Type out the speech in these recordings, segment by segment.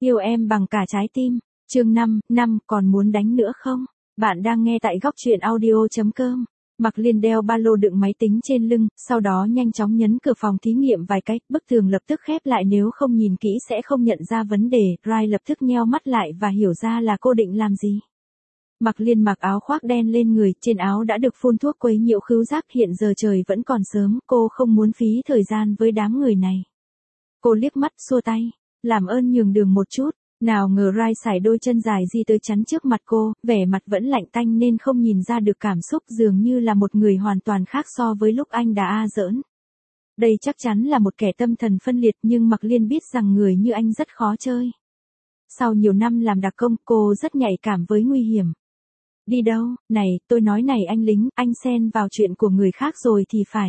Yêu em bằng cả trái tim. Chương 5, còn muốn đánh nữa không? Bạn đang nghe tại góc truyện audio.com. Mạc Liên đeo ba lô đựng máy tính trên lưng, sau đó nhanh chóng nhấn cửa phòng thí nghiệm vài cái, bức tường lập tức khép lại, nếu không nhìn kỹ sẽ không nhận ra vấn đề. Rai lập tức nheo mắt lại và hiểu ra là cô định làm gì. Mạc Liên mặc áo khoác đen lên người, trên áo đã được phun thuốc quấy nhiễu khứu giác, hiện giờ trời vẫn còn sớm, cô không muốn phí thời gian với đám người này. Cô liếc mắt xua tay, làm ơn nhường đường một chút. Nào ngờ Rai sải đôi chân dài di tới chắn trước mặt cô, vẻ mặt vẫn lạnh tanh nên không nhìn ra được cảm xúc, dường như là một người hoàn toàn khác so với lúc anh đã giỡn. Đây chắc chắn là một kẻ tâm thần phân liệt, nhưng Mạc Liên biết rằng người như anh rất khó chơi. Sau nhiều năm làm đặc công, cô rất nhạy cảm với nguy hiểm. Đi đâu? Này, tôi nói này anh lính, anh xen vào chuyện của người khác rồi thì phải.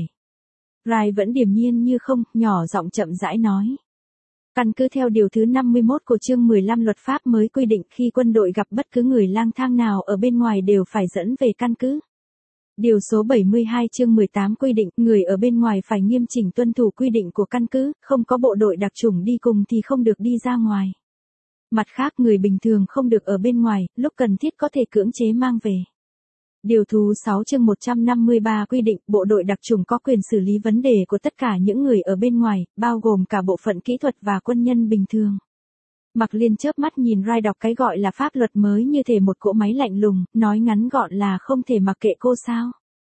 Rai vẫn điềm nhiên như không, nhỏ giọng chậm rãi nói. Căn cứ theo điều thứ 51 của chương 15 luật pháp mới quy định, khi quân đội gặp bất cứ người lang thang nào ở bên ngoài đều phải dẫn về căn cứ. Điều số 72 chương 18 quy định, người ở bên ngoài phải nghiêm chỉnh tuân thủ quy định của căn cứ, không có bộ đội đặc chủng đi cùng thì không được đi ra ngoài. Mặt khác, người bình thường không được ở bên ngoài, lúc cần thiết có thể cưỡng chế mang về. Điều thứ 6 chương 153 quy định, bộ đội đặc chủng có quyền xử lý vấn đề của tất cả những người ở bên ngoài, bao gồm cả bộ phận kỹ thuật và quân nhân bình thường. Mạc Liên chớp mắt nhìn Rai đọc cái gọi là pháp luật mới như thể một cỗ máy lạnh lùng, nói ngắn gọn là không thể mặc kệ cô sao.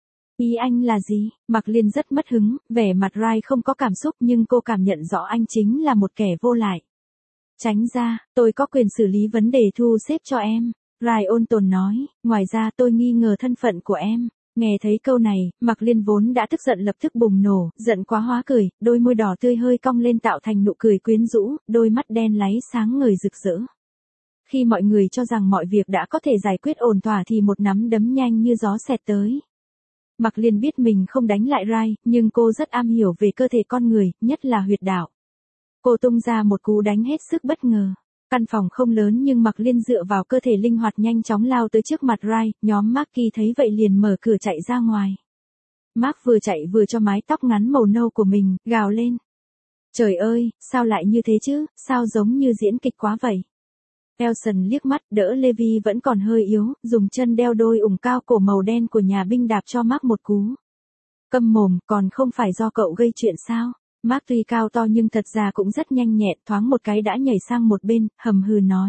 Ý anh là gì? Mạc Liên rất mất hứng, vẻ mặt Rai không có cảm xúc nhưng cô cảm nhận rõ anh chính là một kẻ vô lại. Tránh ra, tôi có quyền xử lý vấn đề thu xếp cho em. Rai ôn tồn nói, ngoài ra tôi nghi ngờ thân phận của em. Nghe thấy câu này, Mạc Liên vốn đã tức giận lập tức bùng nổ, giận quá hóa cười, đôi môi đỏ tươi hơi cong lên tạo thành nụ cười quyến rũ, đôi mắt đen láy sáng ngời rực rỡ. Khi mọi người cho rằng mọi việc đã có thể giải quyết ổn thỏa thì một nắm đấm nhanh như gió xẹt tới. Mạc Liên biết mình không đánh lại Rai, nhưng cô rất am hiểu về cơ thể con người, nhất là huyệt đạo. Cô tung ra một cú đánh hết sức bất ngờ. Căn phòng không lớn nhưng Mạc Liên dựa vào cơ thể linh hoạt nhanh chóng lao tới trước mặt Rai, nhóm Marky thấy vậy liền mở cửa chạy ra ngoài. Mark vừa chạy vừa cho mái tóc ngắn màu nâu của mình, gào lên. Trời ơi, sao lại như thế chứ, sao giống như diễn kịch quá vậy. Elson liếc mắt đỡ Levi vẫn còn hơi yếu, dùng chân đeo đôi ủng cao cổ màu đen của nhà binh đạp cho Mark một cú. Câm mồm, còn không phải do cậu gây chuyện sao? Mark tuy cao to nhưng thật ra cũng rất nhanh nhẹn, thoáng một cái đã nhảy sang một bên, hầm hừ nói.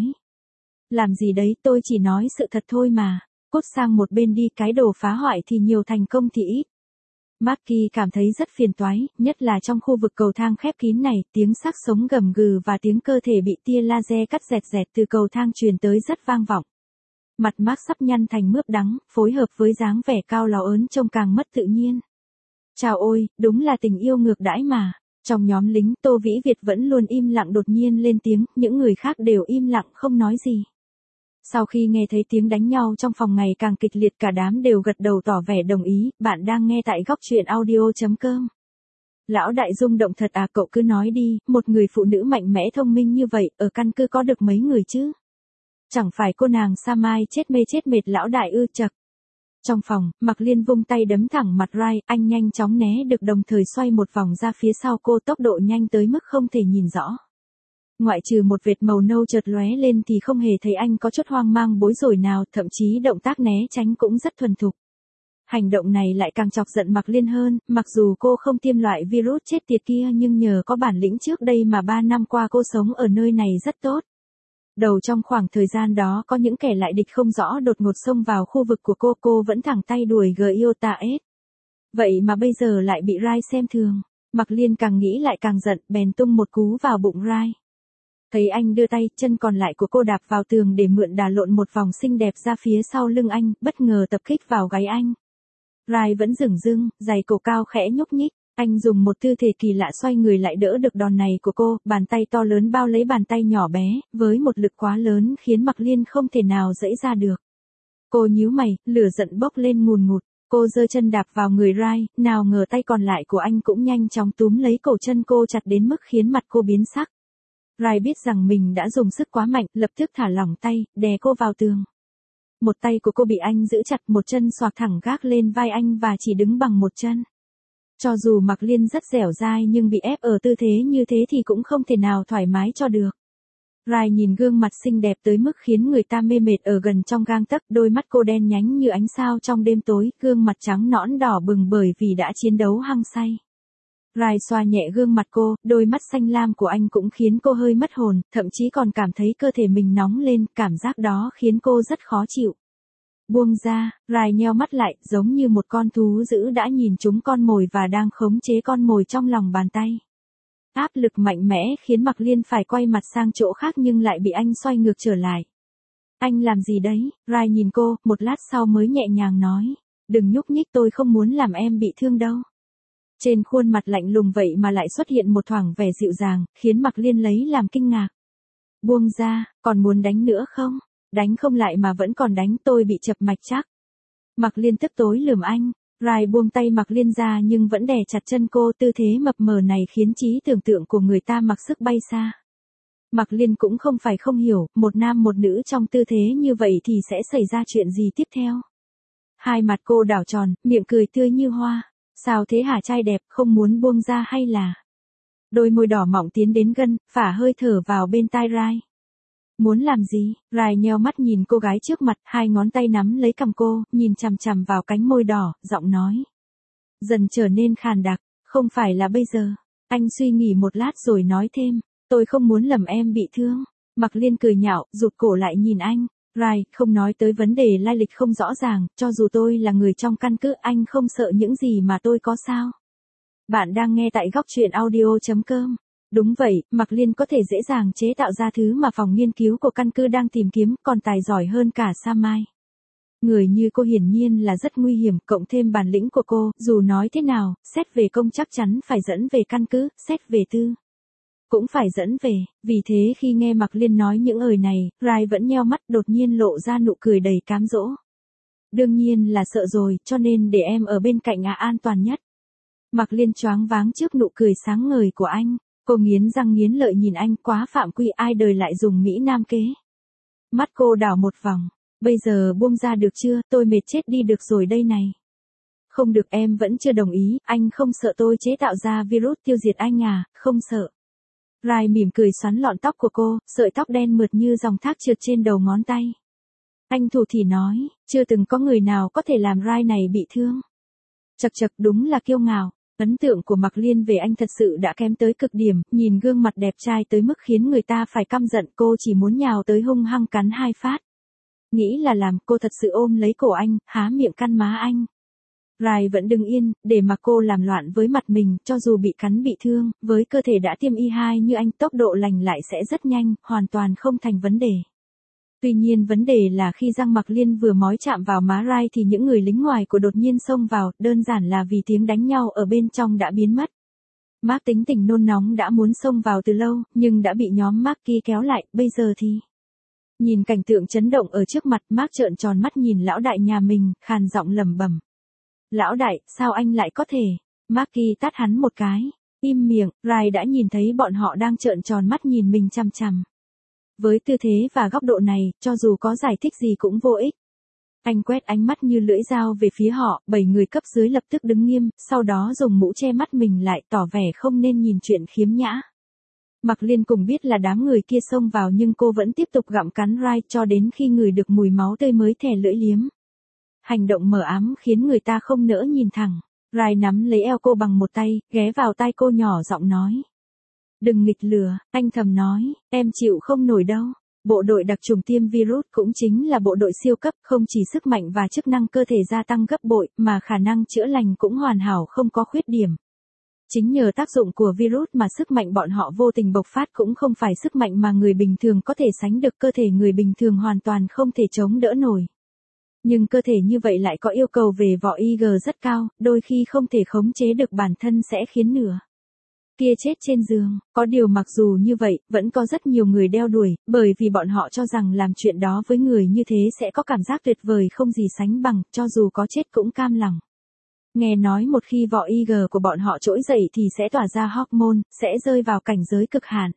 Làm gì đấy, tôi chỉ nói sự thật thôi mà. Cút sang một bên đi, cái đồ phá hoại thì nhiều thành công thì ít. Marky cảm thấy rất phiền toái, nhất là trong khu vực cầu thang khép kín này, tiếng xác sống gầm gừ và tiếng cơ thể bị tia laser cắt rẹt rẹt từ cầu thang truyền tới rất vang vọng. Mặt Mark sắp nhăn thành mướp đắng, phối hợp với dáng vẻ cao láo ớn trông càng mất tự nhiên. Chào ôi, đúng là tình yêu ngược đãi mà. Trong nhóm lính, Tô Vĩ Việt vẫn luôn im lặng đột nhiên lên tiếng, những người khác đều im lặng không nói gì. Sau khi nghe thấy tiếng đánh nhau trong phòng ngày càng kịch liệt, cả đám đều gật đầu tỏ vẻ đồng ý. Bạn đang nghe tại góc truyện audio.com. Lão đại rung động thật à, cậu cứ nói đi, một người phụ nữ mạnh mẽ thông minh như vậy, ở căn cứ có được mấy người chứ? Chẳng phải cô nàng Sa Mai chết mê chết mệt lão đại ư? Chậc. Trong phòng, Mạc Liên vung tay đấm thẳng mặt Rai, anh nhanh chóng né được đồng thời xoay một vòng ra phía sau cô, tốc độ nhanh tới mức không thể nhìn rõ. Ngoại trừ một vệt màu nâu chợt lóe lên thì không hề thấy anh có chút hoang mang bối rối nào, thậm chí động tác né tránh cũng rất thuần thục. Hành động này lại càng chọc giận Mạc Liên hơn, mặc dù cô không tiêm loại virus chết tiệt kia nhưng nhờ có bản lĩnh trước đây mà 3 năm qua cô sống ở nơi này rất tốt. Đầu trong khoảng thời gian đó có những kẻ lại địch không rõ đột ngột xông vào khu vực của cô vẫn thẳng tay đuổi Giota S. Vậy mà bây giờ lại bị Rai xem thường. Mạc Liên càng nghĩ lại càng giận, bèn tung một cú vào bụng Rai. Thấy anh đưa tay, chân còn lại của cô đạp vào tường để mượn đà lộn một vòng xinh đẹp ra phía sau lưng anh, bất ngờ tập kích vào gáy anh. Rai vẫn dửng dưng, giày cổ cao khẽ nhúc nhích. Anh dùng một tư thế kỳ lạ xoay người lại đỡ được đòn này của cô, bàn tay to lớn bao lấy bàn tay nhỏ bé, với một lực quá lớn khiến Mạc Liên không thể nào giãy ra được. Cô nhíu mày, lửa giận bốc lên ngùn ngụt, cô giơ chân đạp vào người Rai, nào ngờ tay còn lại của anh cũng nhanh chóng túm lấy cổ chân cô chặt đến mức khiến mặt cô biến sắc. Rai biết rằng mình đã dùng sức quá mạnh, lập tức thả lỏng tay, đè cô vào tường. Một tay của cô bị anh giữ chặt, một chân xoạc thẳng gác lên vai anh và chỉ đứng bằng một chân. Cho dù Mạc Liên rất dẻo dai nhưng bị ép ở tư thế như thế thì cũng không thể nào thoải mái cho được. Rai nhìn gương mặt xinh đẹp tới mức khiến người ta mê mệt ở gần trong gang tấc, đôi mắt cô đen nhánh như ánh sao trong đêm tối, gương mặt trắng nõn đỏ bừng bởi vì đã chiến đấu hăng say. Rai xoa nhẹ gương mặt cô, đôi mắt xanh lam của anh cũng khiến cô hơi mất hồn, thậm chí còn cảm thấy cơ thể mình nóng lên, cảm giác đó khiến cô rất khó chịu. Buông ra, Rai nheo mắt lại, giống như một con thú dữ đã nhìn trúng con mồi và đang khống chế con mồi trong lòng bàn tay. Áp lực mạnh mẽ khiến Mạc Liên phải quay mặt sang chỗ khác nhưng lại bị anh xoay ngược trở lại. Anh làm gì đấy? Rai nhìn cô, một lát sau mới nhẹ nhàng nói. Đừng nhúc nhích, tôi không muốn làm em bị thương đâu. Trên khuôn mặt lạnh lùng vậy mà lại xuất hiện một thoáng vẻ dịu dàng, khiến Mạc Liên lấy làm kinh ngạc. Buông ra, còn muốn đánh nữa không? Đánh không lại mà vẫn còn đánh, tôi bị chập mạch chắc. Mạc Liên tức tối lườm anh. Rai buông tay Mạc Liên ra nhưng vẫn đè chặt chân cô, tư thế mập mờ này khiến trí tưởng tượng của người ta mặc sức bay xa. Mạc Liên cũng không phải không hiểu, một nam một nữ trong tư thế như vậy thì sẽ xảy ra chuyện gì tiếp theo. Hai mặt cô đảo tròn, miệng cười tươi như hoa. Sao thế hả trai đẹp, không muốn buông ra hay là? Đôi môi đỏ mọng tiến đến gần, phả hơi thở vào bên tai Rai. Muốn làm gì? Rai nheo mắt nhìn cô gái trước mặt, hai ngón tay nắm lấy cằm cô, nhìn chằm chằm vào cánh môi đỏ, giọng nói. Dần trở nên khàn đặc, không phải là bây giờ. Anh suy nghĩ một lát rồi nói thêm, tôi không muốn làm em bị thương. Mạc Liên cười nhạo, rụt cổ lại nhìn anh. Rai, không nói tới vấn đề lai lịch không rõ ràng, cho dù tôi là người trong căn cứ, anh không sợ những gì mà tôi có sao? Bạn đang nghe tại góc truyện audio.com. Đúng vậy, Mạc Liên có thể dễ dàng chế tạo ra thứ mà phòng nghiên cứu của căn cứ đang tìm kiếm, còn tài giỏi hơn cả Sam Mai. Người như cô hiển nhiên là rất nguy hiểm, cộng thêm bản lĩnh của cô, dù nói thế nào, xét về công chắc chắn phải dẫn về căn cứ, xét về tư cũng phải dẫn về. Vì thế khi nghe Mạc Liên nói những lời này, Rai vẫn nheo mắt, đột nhiên lộ ra nụ cười đầy cám dỗ. Đương nhiên là sợ rồi, cho nên để em ở bên cạnh an toàn nhất. Mạc Liên choáng váng trước nụ cười sáng ngời của anh. Cô nghiến răng nghiến lợi nhìn anh, quá phạm quy, ai đời lại dùng Mỹ Nam kế. Mắt cô đảo một vòng. Bây giờ buông ra được chưa, tôi mệt chết đi được rồi đây này. Không được, em vẫn chưa đồng ý, anh không sợ tôi chế tạo ra virus tiêu diệt anh à, không sợ. Rai mỉm cười xoắn lọn tóc của cô, sợi tóc đen mượt như dòng thác trượt trên đầu ngón tay. Anh thủ thỉ nói, chưa từng có người nào có thể làm Rai này bị thương. Chật chật, đúng là kiêu ngạo. Ấn tượng của Mạc Liên về anh thật sự đã kém tới cực điểm, nhìn gương mặt đẹp trai tới mức khiến người ta phải căm giận, cô chỉ muốn nhào tới hung hăng cắn hai phát. Nghĩ là làm, cô thật sự ôm lấy cổ anh, há miệng căn má anh. Rai vẫn đứng yên, để mà cô làm loạn với mặt mình, cho dù bị cắn bị thương, với cơ thể đã tiêm Y2 như anh, tốc độ lành lại sẽ rất nhanh, hoàn toàn không thành vấn đề. Tuy nhiên vấn đề là khi răng Mạc Liên vừa mói chạm vào má Rai thì những người lính ngoài của đột nhiên xông vào, đơn giản là vì tiếng đánh nhau ở bên trong đã biến mất. Mark tính tình nôn nóng đã muốn xông vào từ lâu, nhưng đã bị nhóm Mark kia kéo lại, bây giờ thì... Nhìn cảnh tượng chấn động ở trước mặt, Mark trợn tròn mắt nhìn lão đại nhà mình, khàn giọng lẩm bẩm. Lão đại, sao anh lại có thể? Mark kia tát hắn một cái. Im miệng, Rai đã nhìn thấy bọn họ đang trợn tròn mắt nhìn mình chằm chằm. Với tư thế và góc độ này, cho dù có giải thích gì cũng vô ích. Anh quét ánh mắt như lưỡi dao về phía họ, 7 người cấp dưới lập tức đứng nghiêm, sau đó dùng mũ che mắt mình lại, tỏ vẻ không nên nhìn chuyện khiếm nhã. Mạc Liên cùng biết là đám người kia xông vào nhưng cô vẫn tiếp tục gặm cắn Rai cho đến khi ngửi được mùi máu tươi mới thè lưỡi liếm. Hành động mờ ám khiến người ta không nỡ nhìn thẳng. Rai nắm lấy eo cô bằng một tay, ghé vào tai cô nhỏ giọng nói. Đừng nghịch lừa, anh thầm nói, em chịu không nổi đâu. Bộ đội đặc trùng tiêm virus cũng chính là bộ đội siêu cấp, không chỉ sức mạnh và chức năng cơ thể gia tăng gấp bội, mà khả năng chữa lành cũng hoàn hảo không có khuyết điểm. Chính nhờ tác dụng của virus mà sức mạnh bọn họ vô tình bộc phát cũng không phải sức mạnh mà người bình thường có thể sánh được, cơ thể người bình thường hoàn toàn không thể chống đỡ nổi. Nhưng cơ thể như vậy lại có yêu cầu về vỏ IG rất cao, đôi khi không thể khống chế được bản thân sẽ khiến nửa kia chết trên giường. Có điều mặc dù như vậy, vẫn có rất nhiều người đeo đuổi, bởi vì bọn họ cho rằng làm chuyện đó với người như thế sẽ có cảm giác tuyệt vời không gì sánh bằng, cho dù có chết cũng cam lòng. Nghe nói một khi vỏ IG của bọn họ trỗi dậy thì sẽ tỏa ra hormone, sẽ rơi vào cảnh giới cực hạn.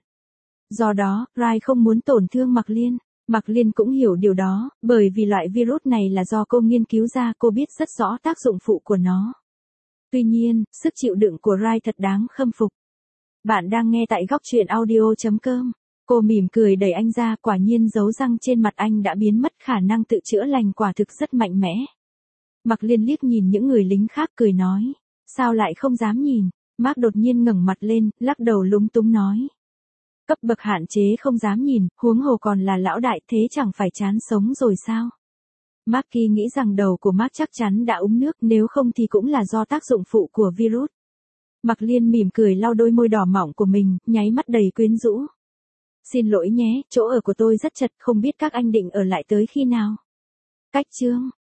Do đó, Rai không muốn tổn thương Mạc Liên. Mạc Liên cũng hiểu điều đó, bởi vì loại virus này là do cô nghiên cứu ra, cô biết rất rõ tác dụng phụ của nó. Tuy nhiên, sức chịu đựng của Rai thật đáng khâm phục. Bạn đang nghe tại góc truyện audio.com. Cô mỉm cười đẩy anh ra, quả nhiên dấu răng trên mặt anh đã biến mất, khả năng tự chữa lành quả thực rất mạnh mẽ. Mạc Liên liếc nhìn những người lính khác cười nói. Sao lại không dám nhìn? Mark đột nhiên ngẩng mặt lên, lắc đầu lúng túng nói. Cấp bậc hạn chế không dám nhìn, huống hồ còn là lão đại, thế chẳng phải chán sống rồi sao? Marky nghĩ rằng đầu của Mark chắc chắn đã uống nước, nếu không thì cũng là do tác dụng phụ của virus. Mạc Liên mỉm cười lau đôi môi đỏ mọng của mình, nháy mắt đầy quyến rũ. Xin lỗi nhé, chỗ ở của tôi rất chật, không biết các anh định ở lại tới khi nào? Cách chương